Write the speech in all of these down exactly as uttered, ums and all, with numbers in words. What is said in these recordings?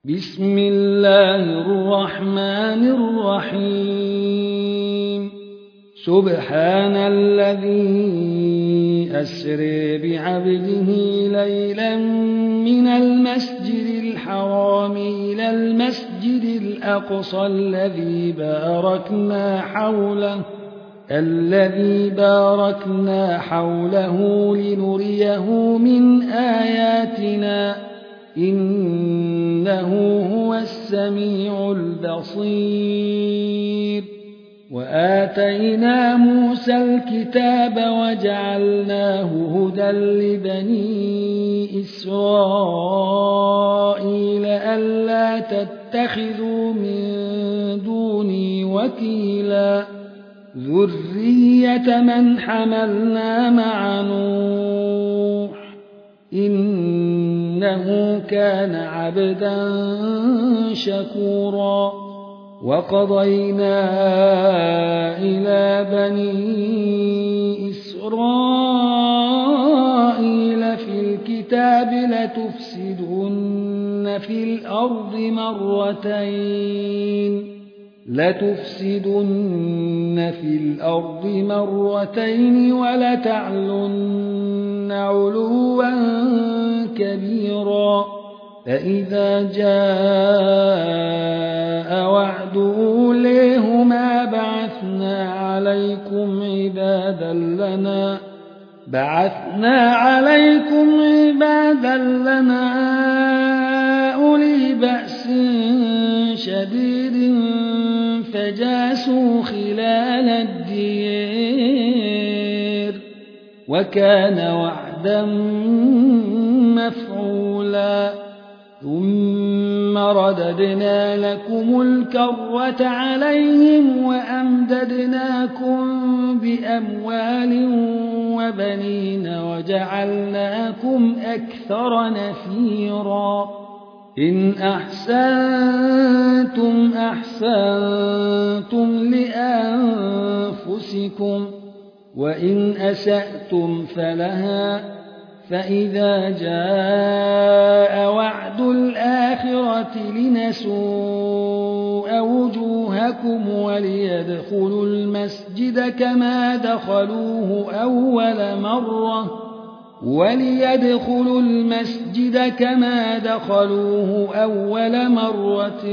بسم الله الرحمن الرحيم سبحان الذي أسرى بعبده ليلا من المسجد الحرام إلى المسجد الأقصى الذي باركنا حوله الذي باركنا حوله لنريه من آياتنا إنه هو السميع البصير. وآتينا موسى الكتاب وجعلناه هدى لبني إسرائيل ألا تتخذوا من دوني وكيلا ذرية من حملنا مع نوح إنه كان عبدا شكورا. وقضينا إلى بني إسرائيل في الكتاب لتفسدن في الأرض مرتين لتفسدن في الأرض مرتين ولتعلن علوا كبيرا. فإذا جاء وعد أوليهما بعثنا عليكم عبادا لنا بعثنا عليكم عبادا لنا أولي بأس شديد فجاسوا خلال الديار وكان وعدا مفعولا. ثم رددنا لكم الكرة عليهم وأمددناكم بأموال وبنين وجعلناكم أكثر نفيرا. إن أحسنتم أحسنتم لأنفسكم وإن أسأتم فلها. فإذا جاء وعد الآخرة لنسوء وجوهكم وليدخلوا المسجد كما دخلوه أول مرة وليدخلوا المسجد كما دخلوه أول مرة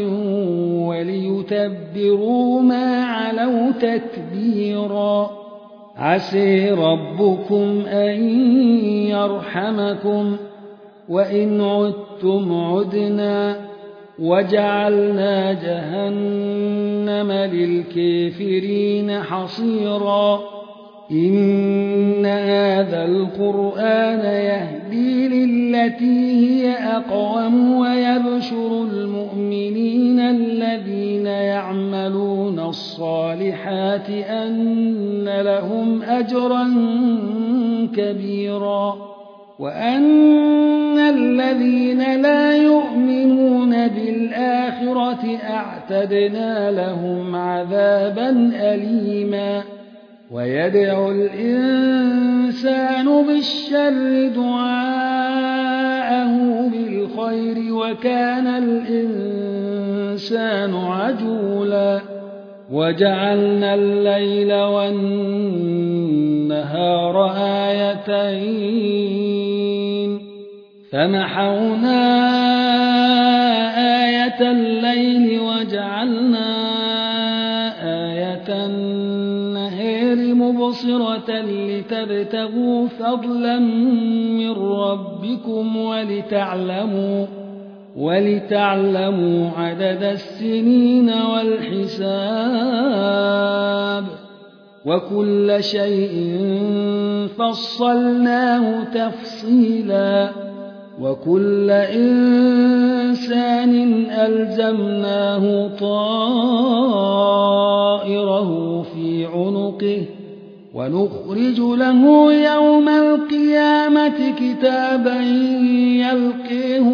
وليتبروا ما علوا تتبيرا. عسى ربكم أن يرحمكم وإن عدتم عدنا وجعلنا جهنم للكافرين حصيرا. إن هذا القرآن يهدي للتي هي أقوم ويبشر المؤمنين الذين يعملون الصالحات أن لهم أجرا كبيرا وأن الذين لا يؤمنون بالآخرة أعتدنا لهم عذابا أليما. ويدعو الإنسان بالشر دعاءه بالخير وكان الإنسان عجولا. وجعلنا الليل والنهار آيتين فمحونا آية الليل وجعلنا آية مبصرة لتبتغوا فضلا من ربكم ولتعلموا ولتعلموا عدد السنين والحساب وكل شيء فصلناه تفصيلا. وكل إنسان ألزمناه طائره في عنقه ونخرج له يوم القيامة كتابا يلقيه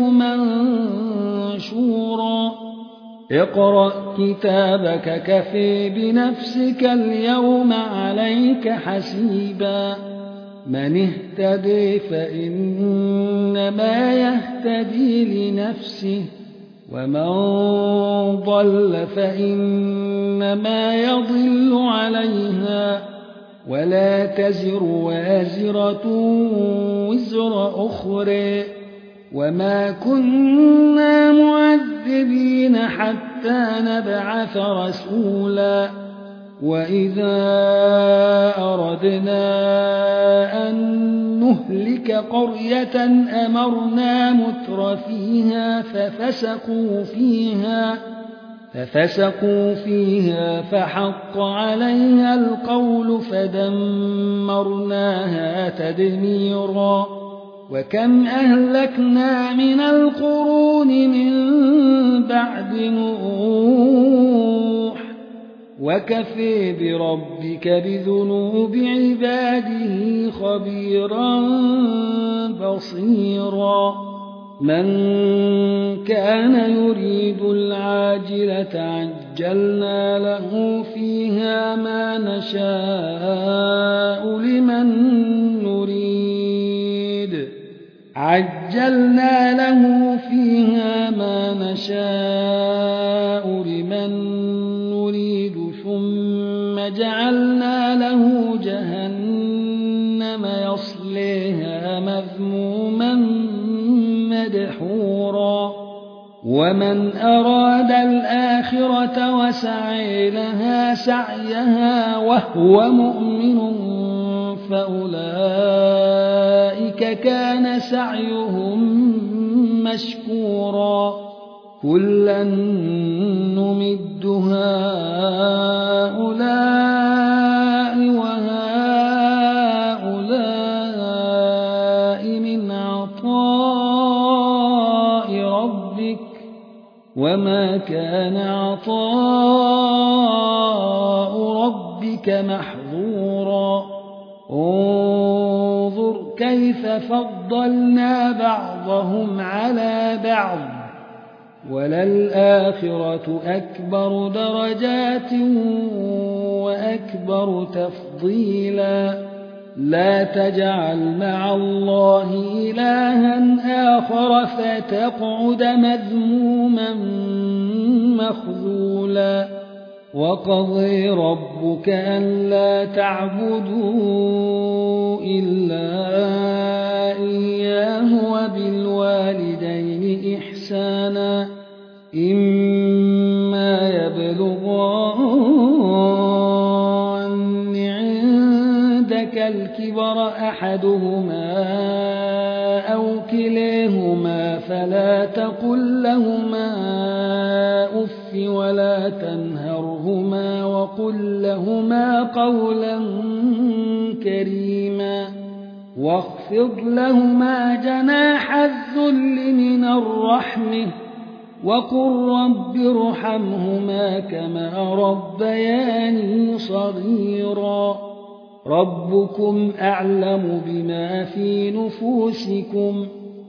منشورا. اقرأ كتابك كفى بنفسك اليوم عليك حسيبا. من اهتدي فإنما يهتدي لنفسه ومن ضل فإنما يضل عليها ولا تزر وازرة وزر أخرى وما كنا معذبين حتى نبعث رسولا وإذا أردنا أن نهلك قرية أمرنا متر فيها ففسقوا فيها ففسقوا فيها فحق عليها القول فدمرناها تدميرا وكم أهلكنا من القرون من بعد نوح وكفى بربك بذنوب عباده خبيرا بصيرا من كان يريد العاجلة عجلنا له فيها ما نشاء لمن نريد عجلنا له فيها ما نشاء لمن نريد ثم جعلنا له جهنم يصليها مذموما مدحورا ومن أراد الآخرة وسعي لها سعيها وهو مؤمن فأولئك كان سعيهم مشكورا كلا نمد هؤلاء وهؤلاء من عطاء ربك وما كان عطاء ربك محظورا انظر كيف فضلنا بعضهم على بعض وللآخرة أكبر درجات وأكبر تفضيلا لا تجعل مع الله إلها آخر فتقعد مذموما مخذولا وقضى ربك ألا تعبدوا إلا إياه وبالوالدين إحسانا إما يبلغن عندك الكبر أحدهما أو كليهما فلا تقل لهما أف ولا تنهرهما وقل لهما قولا كريما واخفض لهما جناح الذل من الرحمة وقل رب ارحمهما كما ربياني صغيرا ربكم أعلم بما في نفوسكم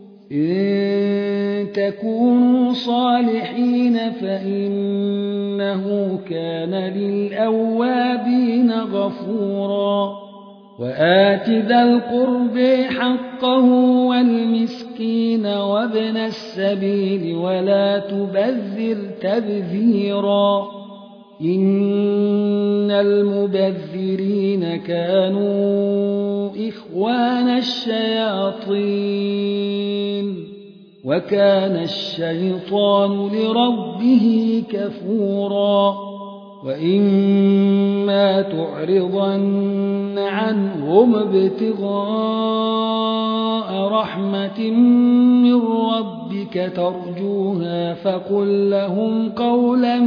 إن تكونوا صالحين فإنه كان للأوابين غفورا وآت ذا القرب حقه والمسكين وابن السبيل ولا تبذر تبذيرا إن المبذرين كانوا إخوان الشياطين وكان الشيطان لربه كفورا وإما تعرضن عنهم ابتغاء رحمة من ربك ترجوها فقل لهم قولا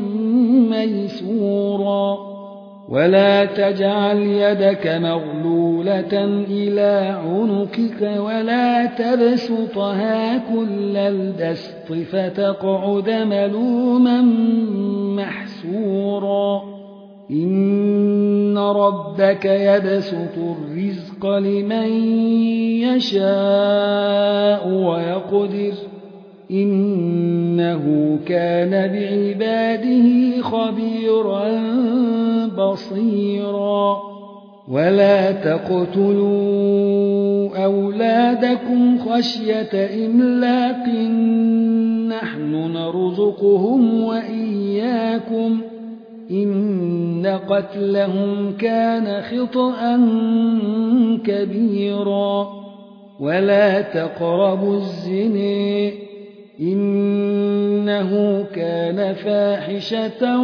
ميسورا ولا تجعل يدك مغلولة إلى عنقك ولا تبسطها كل البسط فتقعد ملوما محسورا إن ربك يبسط الرزق لمن يشاء ويقدر إنه كان بعباده خبيرا بصيرا ولا تقتلوا أولادكم خشية إملاق نحن نرزقهم وإياكم إن قتلهم كان خطأ كبيرا ولا تقربوا الزنا إنه كان فاحشة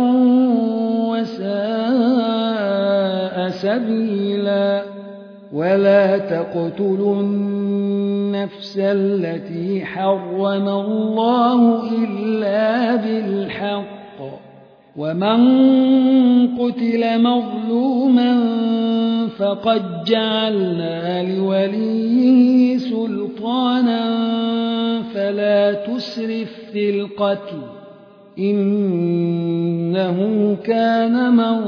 وساء سبيلا ولا تقتلوا النفس التي حرم الله إلا بالحق ومن قتل مظلوما فقد جعلنا لوليه سلطانا فلا تسرف في القتل إنه كان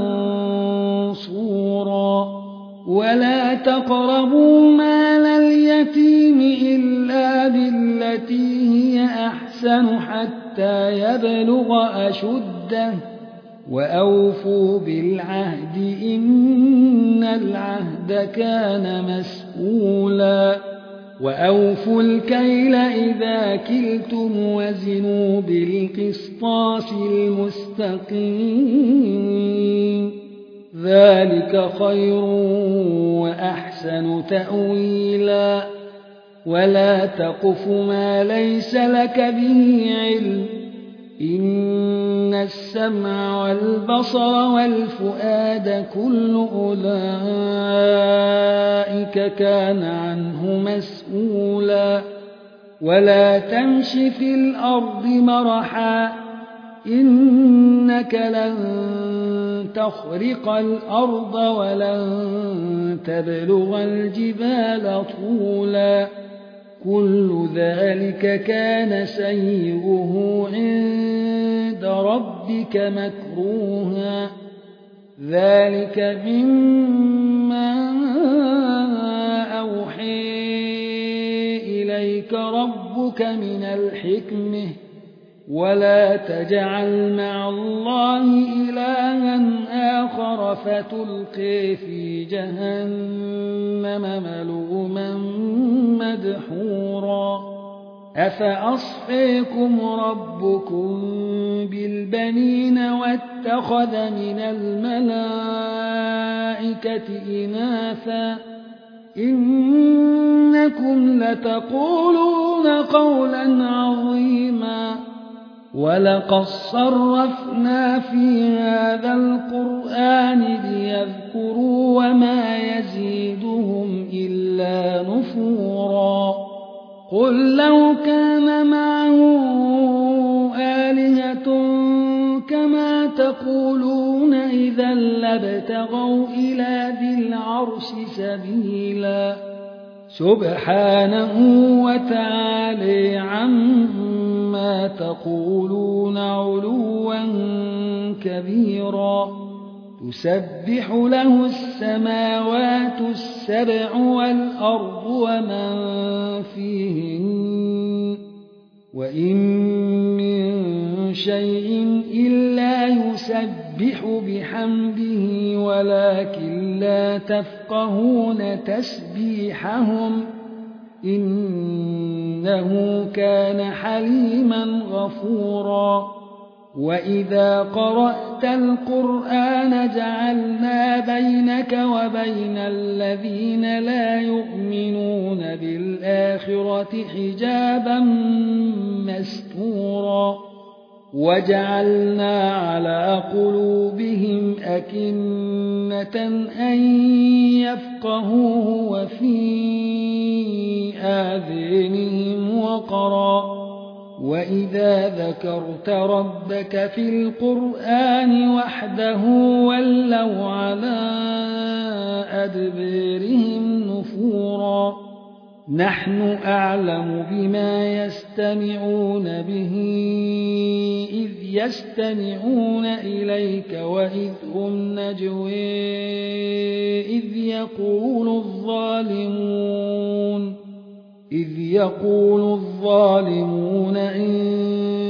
منصورا ولا تقربوا مال اليتيم إلا بالتي هي أحسن حتى يبلغ أشده وأوفوا بالعهد إن العهد كان مسؤولا وأوفوا الكيل إذا كلتم وزنوا بالقسطاس المستقيم ذلك خير وأحسن تأويلا ولا تقف ما ليس لك به علم إن السمع والبصر والفؤاد كل أولئك كان عنه مسؤولا ولا تمش في الأرض مرحا إنك لن تخرق الأرض ولن تبلغ الجبال طولا كل ذلك كان سيئه عند ربك مكروها ذلك مما أوحي إليك ربك من الحكمة ولا تجعل مع الله إلها آخر فتلقي في جهنم ملوما مدحورا أفأصفيكم ربكم بالبنين واتخذ من الملائكة إناثا إنكم لتقولون قولا عظيما ولقد صرفنا في هذا القرآن ليذكروا وما يزيدهم إلا نفورا قل لو كان معه آلهة كما تقولون إذا لابتغوا إلى ذي العرش سبيلا سبحانه وتعالى عما تقولون علوا كبيرا تسبح له السماوات السبع والأرض ومن فيهن وإن من شيء إلا يسبح بحمده ولكن لا تفقهون تسبيحهم إنه كان حليما غفورا وإذا قرأت القرآن جعلنا بينك وبين الذين لا يؤمنون بالآخرة حجابا مستورا وجعلنا على قلوبهم أكنة أن يفقهوه وفي آذانهم وقرا وإذا ذكرت ربك في القرآن وحده ولوا على أدبارهم نفورا نحن أعلم بما يستمعون به إذ يستمعون إليك وإذ هم نجوى إذ يقول الظالمون إذ يقول الظالمون إن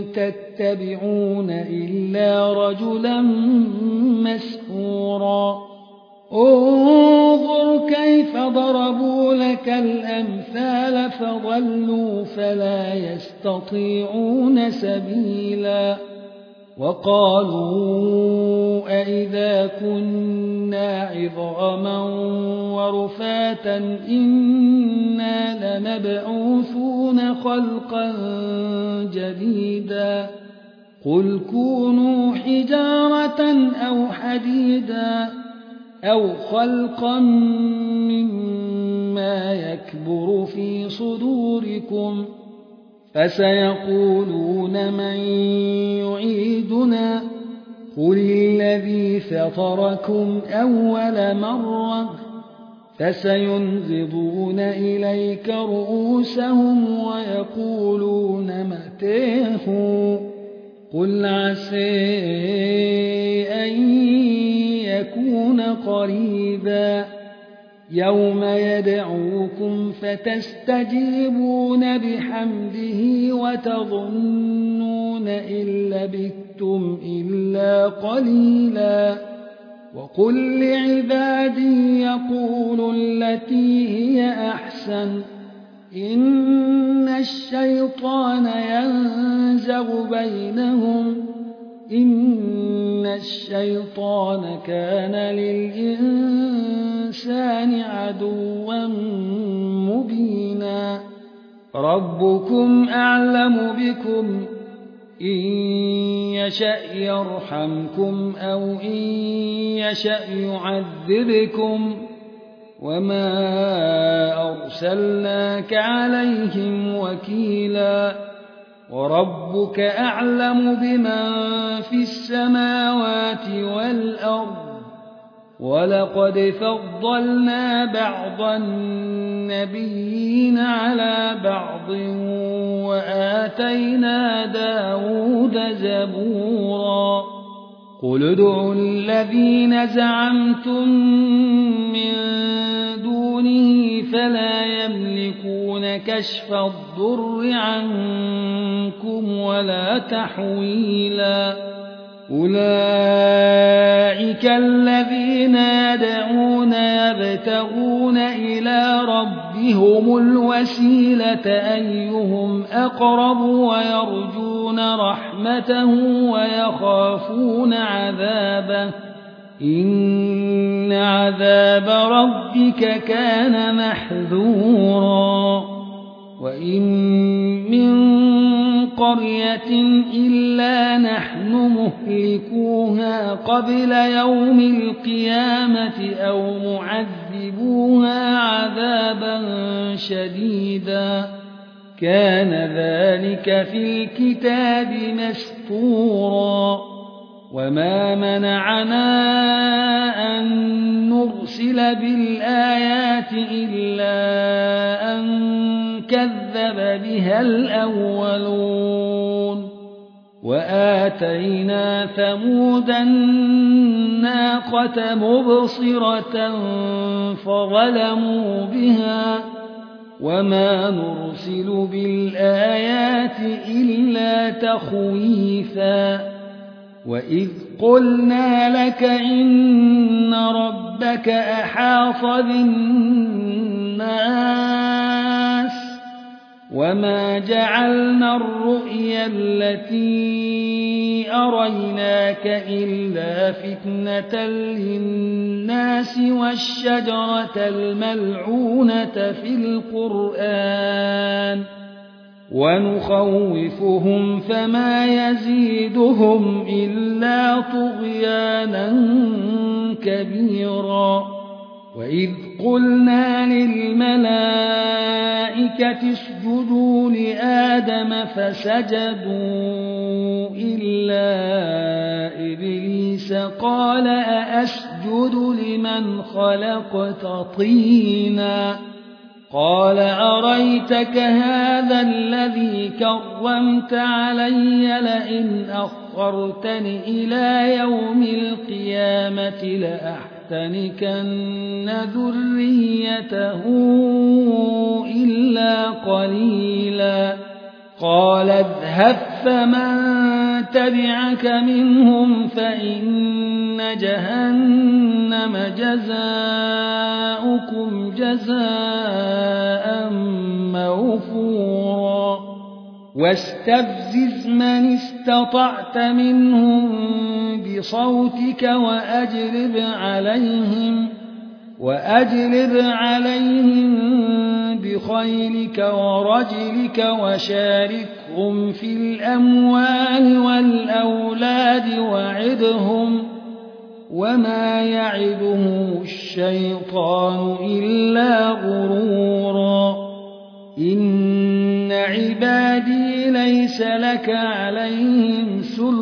تتبعون إلا رجلا مسحورا انظر كيف ضربوا لك الأمثال فضلوا فلا يستطيعون سبيلا وقالوا أئذا كنا عظاما ورفاتا إنا لمبعوثون خلقا جديدا قل كونوا حجارة أو حديدا أو خلقا مما يكبر في صدوركم فسيقولون من يعيدنا قل الذي فطركم أول مرة فسينغضون إليك رؤوسهم ويقولون متاه قل عسى أن يكون قريبا يوم يدعوكم فتستجيبون بحمده وتظنون إن لبثتم إلا قليلا وقل لعبادي يقولوا التي هي أحسن إن الشيطان ينزغ بينهم إن الشيطان كان للإنسان عدوا مبينا ربكم أعلم بكم إن يشأ يرحمكم أو إن يشأ يعذبكم وما أرسلناك عليهم وكيلا وربك أعلم بمن في السماوات والأرض ولقد فضلنا بعض النبيين على بعض وآتينا داود زبورا قل ادعوا الذين زعمتم من دونه فلا يملكون كشف الضر عنكم ولا تحويلا أولئك الذين يدعون يبتغون إلى ربهم الوسيلة أيهم أقرب ويرجون رحمته ويخافون عذابه إن عذاب ربك كان محذورا وإن من قرية إلا نحن مهلكوها قبل يوم القيامة أو معذبوها عذابا شديدا كان ذلك في الكتاب مسطورا وما منعنا أن نرسل بالآيات إلا أن كذب بها الأولون وآتينا ثمود الناقة مبصرة فظلموا بها وما نرسل بالآيات إلا تخويفا وإذ قلنا لك إن ربك أحاط بالناس وما جعلنا الرؤيا التي أريناك إلا فتنة للناس والشجرة الملعونة في القرآن ونخوفهم فما يزيدهم إلا طغيانا كبيرا وإذ قلنا للملائكة اسجدوا لآدم فسجدوا إلا إبليس قال أأسجد لمن خلقت طينا قال أريتك هذا الذي كرمت علي لئن أخرتني إلى يوم القيامة لأحتنكن ذريته إلا قليلا قال اذهب فمن تبعك منهم فإن جهنم جزاؤكم جزاء موفورا واستفزز من استطعت منهم بصوتك وأجلب عليهم وأجلب عليهم بخيلك ورجلك وشاركهم في الأموال والأولاد وعدهم وما يعدهم الشيطان إلا غرورا إن عبادي ليس لك عليهم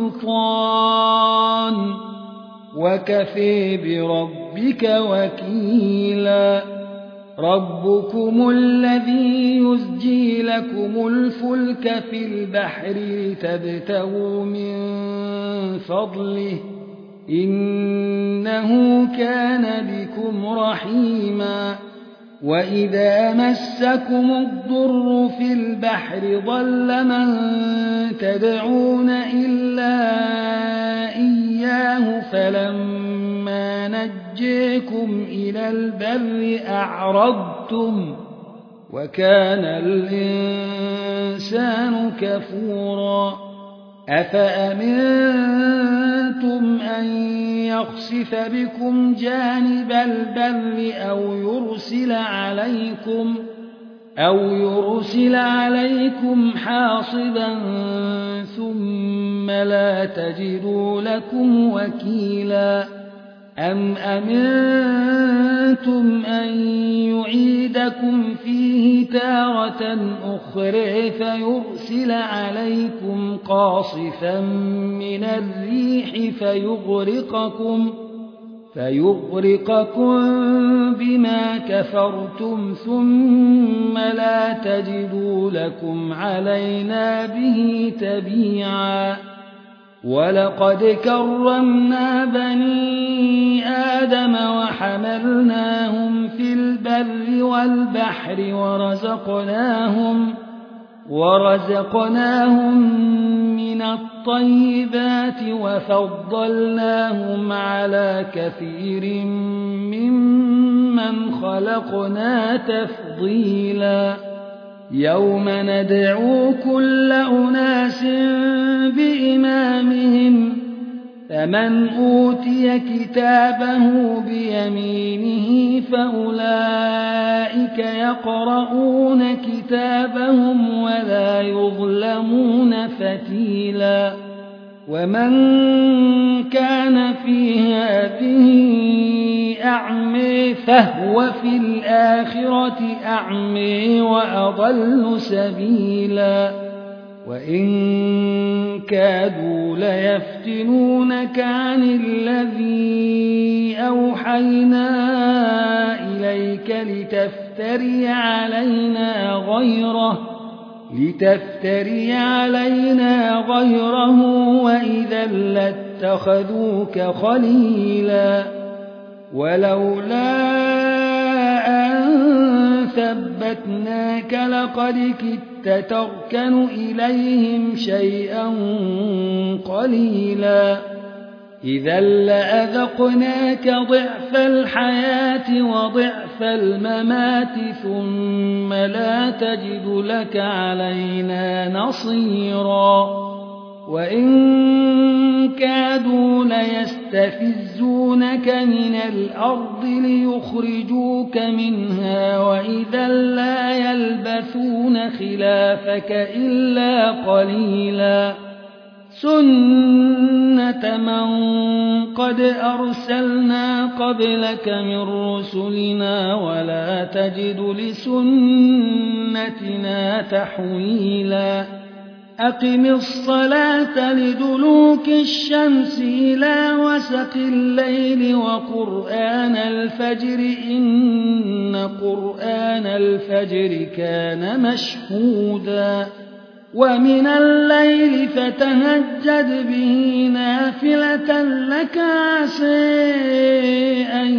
سلطان وكفى بربك وكيلا ربكم الذي يزجي لكم الفلك في البحر لتبتغوا من فضله إنه كان بكم رحيما وإذا مسكم الضر في البحر ضل من تدعون إلا إياه فلما نجيكم إلى البر أعرضتم وكان الإنسان كفورا أفأمنتم أن يخسف بكم جانب البر أو يرسل عليكم أو يرسل عليكم حاصبا ثم لا تجدوا لكم وكيلا أم أمنتم أن يعيدكم فيه تارة أخرى فيرسل عليكم قاصفا من الريح فيغرقكم فيغرقكم بما كفرتم ثم لا تجدوا لكم علينا به تبيعا ولقد كرمنا بني آدم وحملناهم في البر والبحر ورزقناهم ورزقناهم من الطيبات وفضلناهم على كثير ممن خلقنا تفضيلا يوم ندعو كل أناس بإمامهم فمن أوتي كتابه بيمينه فأولئك يقرؤون كتابهم ولا يظلمون فتيلا ومن كان في هذه أعمى فهو في الآخرة أعمى وأضل سبيلا وإن كادوا ليفتنونك عن الذي أوحينا إليك لتفتري علينا غيره لتفتري علينا غيره وإذا لاتخذوك خليلا ولولا أن ثبتناك لقد كدت تركن إليهم شيئا قليلا إذا لأذقناك ضعف الحياة وضعف الممات ثم لا تجد لك علينا نصيرا وإن كادوا ليستفزونك من الأرض ليخرجوك منها وإذا لا يلبثون خلافك إلا قليلا سنة من قد أرسلنا قبلك من رسلنا ولا تجد لسنتنا تحويلا أقم الصلاة لدلوك الشمس إلى وسق الليل وقرآن الفجر إن قرآن الفجر كان مشهودا ومن الليل فتهجد به نافلة لك عسى أن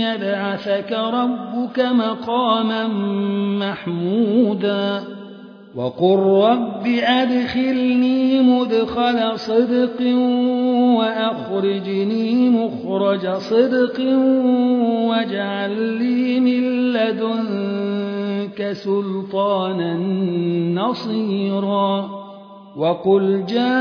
يبعثك ربك مقاما محمودا وقل رب أدخلني مدخل صدق وأخرجني مخرج صدق واجعل لي من لدنك سلطانا نصيرا وقل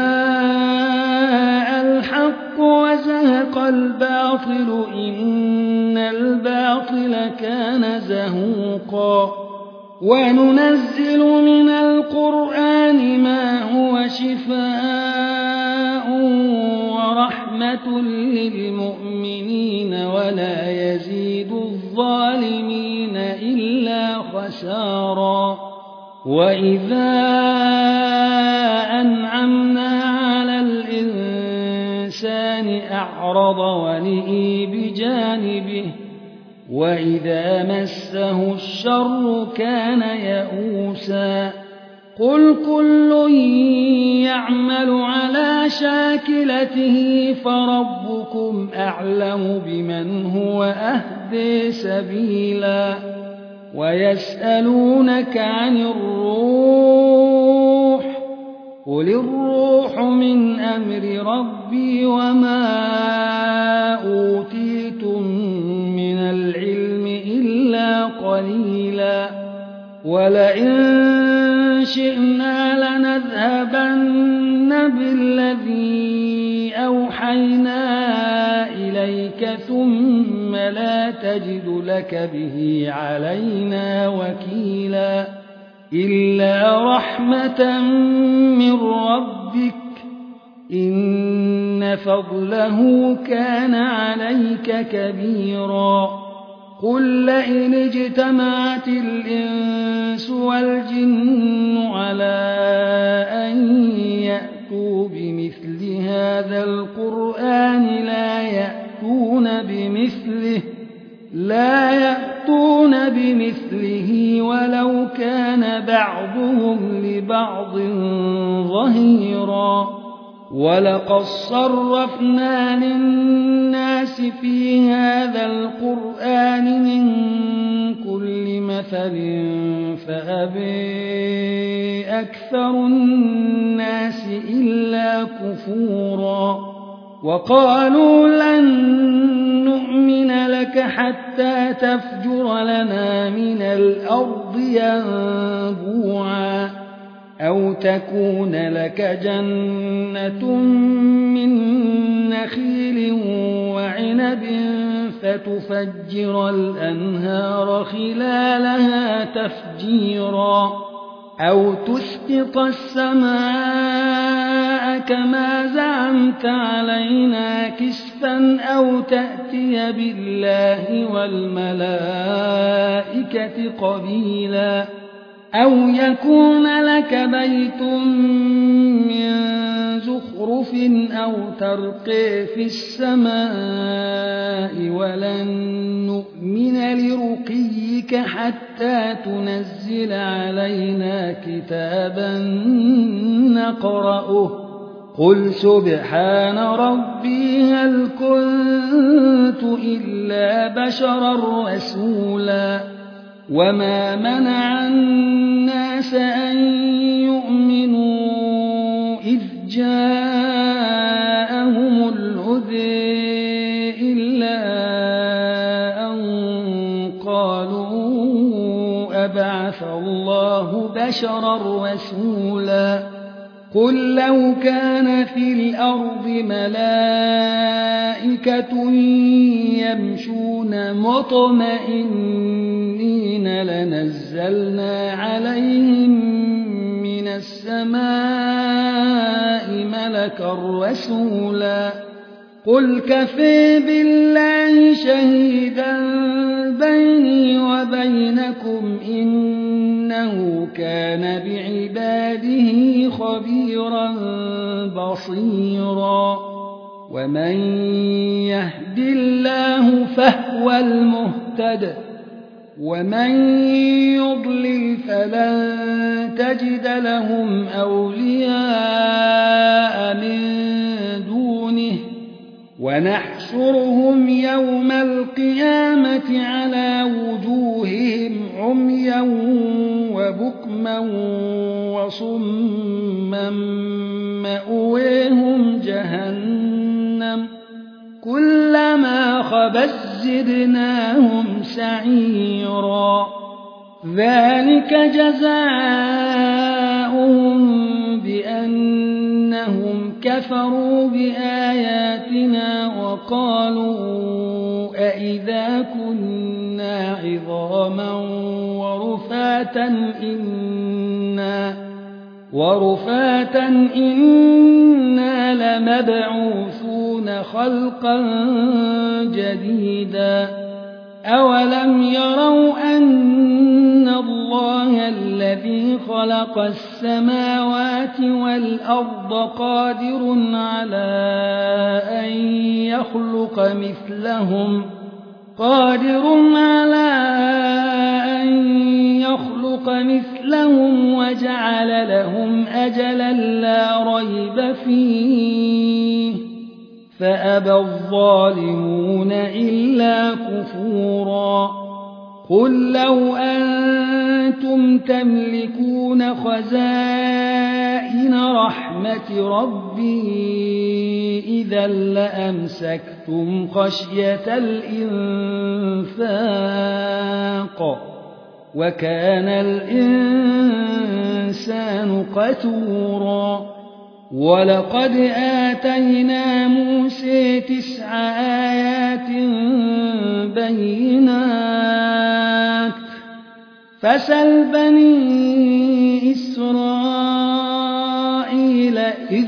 جاء الحق وزهق الباطل إن الباطل كان زهوقا وننزل من القرآن ما هو شفاء ورحمة للمؤمنين ولا يزيد الظالمين إلا خسارا وإذا أنعمنا على الإنسان أعرض ونئي بجانبه وإذا مسه الشر كان يئوسا قل كل يعمل على شاكلته فربكم أعلم بمن هو أهدي سبيلا ويسألونك عن الروح قل الروح من أمر ربي وما أوتيتم من العلم إلا قليلا ولئن شئنا لنذهبن بالذي أوحينا إليك ثم لا تجد لك به علينا وكيلا إلا رحمة من ربك إن فضله كان عليك كبيرا قل لئن اجتمعت الإنس والجن على أن يأتوا بمثل هذا القرآن لا يأتون بمثله لا يأتون بمثله ولو كان بعضهم لبعض ظهيرا ولقد صرفنا للناس في هذا القرآن من كل مثل فأبى أكثر الناس إلا كفورا وقالوا لن نؤمن لك حتى تفجر لنا من الأرض ينبوعا أو تكون لك جنة من نخيل وعنب فتفجر الأنهار خلالها تفجيرا أو تسقط السماء كما زعمت علينا كسفا أو تأتي بالله والملائكة قبيلا أو يكون لك بيت من زخرف أو ترقي في السماء ولن نؤمن لرقيك حتى تنزل علينا كتابا نقرأه قل سبحان ربي هل كنت إلا بشرا رسولا وما منع الناس أن يؤمنوا إذ جاءهم الهدى إلا أن قالوا أبعث الله بشرا رسولا قل لو كان في الأرض ملائكة يمشون مطمئنين لنزلنا عليهم من السماء ملكا رسولا قل كفى بالله شهيدا بيني وبينكم إنه كان بعباده خبيرا بصيرا ومن يهد الله فهو المهتد ومن يضلل فلن تجد لهم أولياء من دونه ونحشرهم يوم القيامة على وجوههم عميا وبكما وصما مأويهم جهنم كلما خبت زدناهم سعيرا ذلك جزاؤهم بأنهم كفروا بآياتنا وقالوا أئذا كنا عظاما ورفاتا إنا, ورفاتا إنا لمبعوثون خلقا جديدا أولم يروا أن الله الذي خلق السماوات والأرض قادر على أن يخلق مثلهم قادر على أن يخلق مثلهم وجعل لهم أجلا لا ريب فيه فأبى الظالمون إلا كفورا قل لو أنتم تملكون خزائن رحمة ربي إذا لأمسكتم خشية الإنفاق وكان الإنسان قتورا ولقد آتينا موسى تسع آيات بينات فسل بني إسرائيل إذ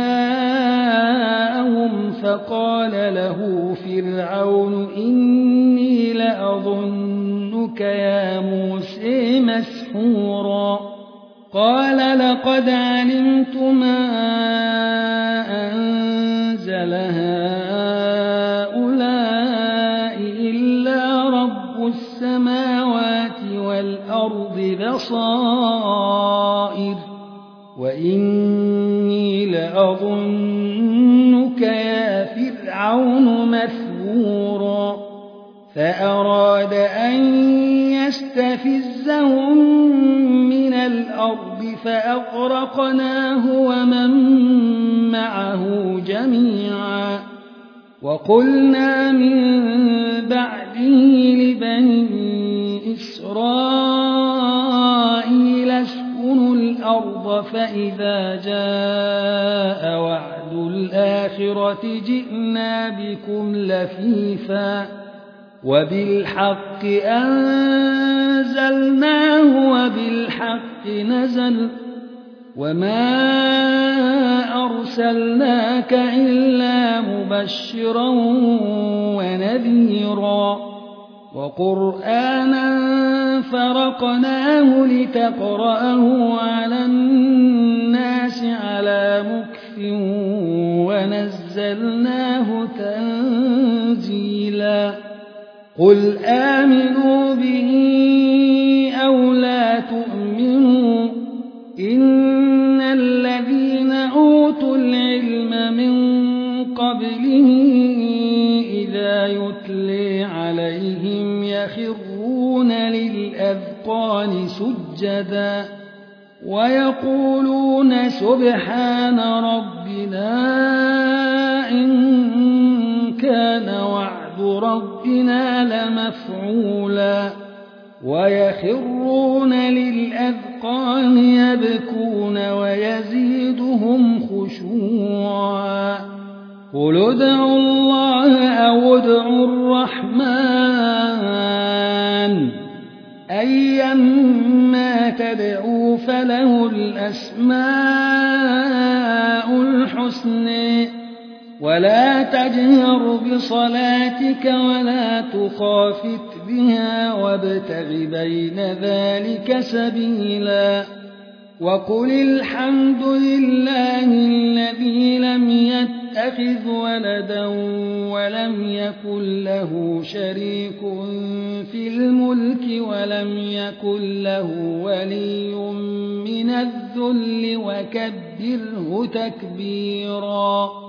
جاءهم فقال له فرعون إني لأظنك يا موسى مسحورا قال لقد علمت ما أنزل هؤلاء إلا رب السماوات والأرض بصائر وإني لأظنك يا فرعون مثبورا فأراد أن يستفزهم من الأرض فأغرقناه ومن معه جميعا وقلنا من بعده لبني إسرائيل اسكنوا الأرض فإذا جاء وعد الآخرة جئنا بكم لفيفا وبالحق أنزلناه وبالحق نزل وما أرسلناك إلا مبشرا ونذيرا وقرآنا فرقناه لتقرأه على الناس على مكث ونزلناه تنزيلا قل آمنوا به أو لا تؤمنوا إن الذين أوتوا العلم من قبله إذا يتلي عليهم يخرون للأذقان سجدا ويقولون سبحان ربنا إن كان وعد ربنا لمفعولا ويخرون للأذقان يبكون ويزيدهم خشوعا قل ادعوا الله أو ادعوا الرحمن أيما تدعوا فله الأسماء الحسنى ولا تجهر بصلاتك ولا تخافت بها وابتغ بين ذلك سبيلا وقل الحمد لله الذي لم يتخذ ولدا ولم يكن له شريك في الملك ولم يكن له ولي من الذل وكبره تكبيرا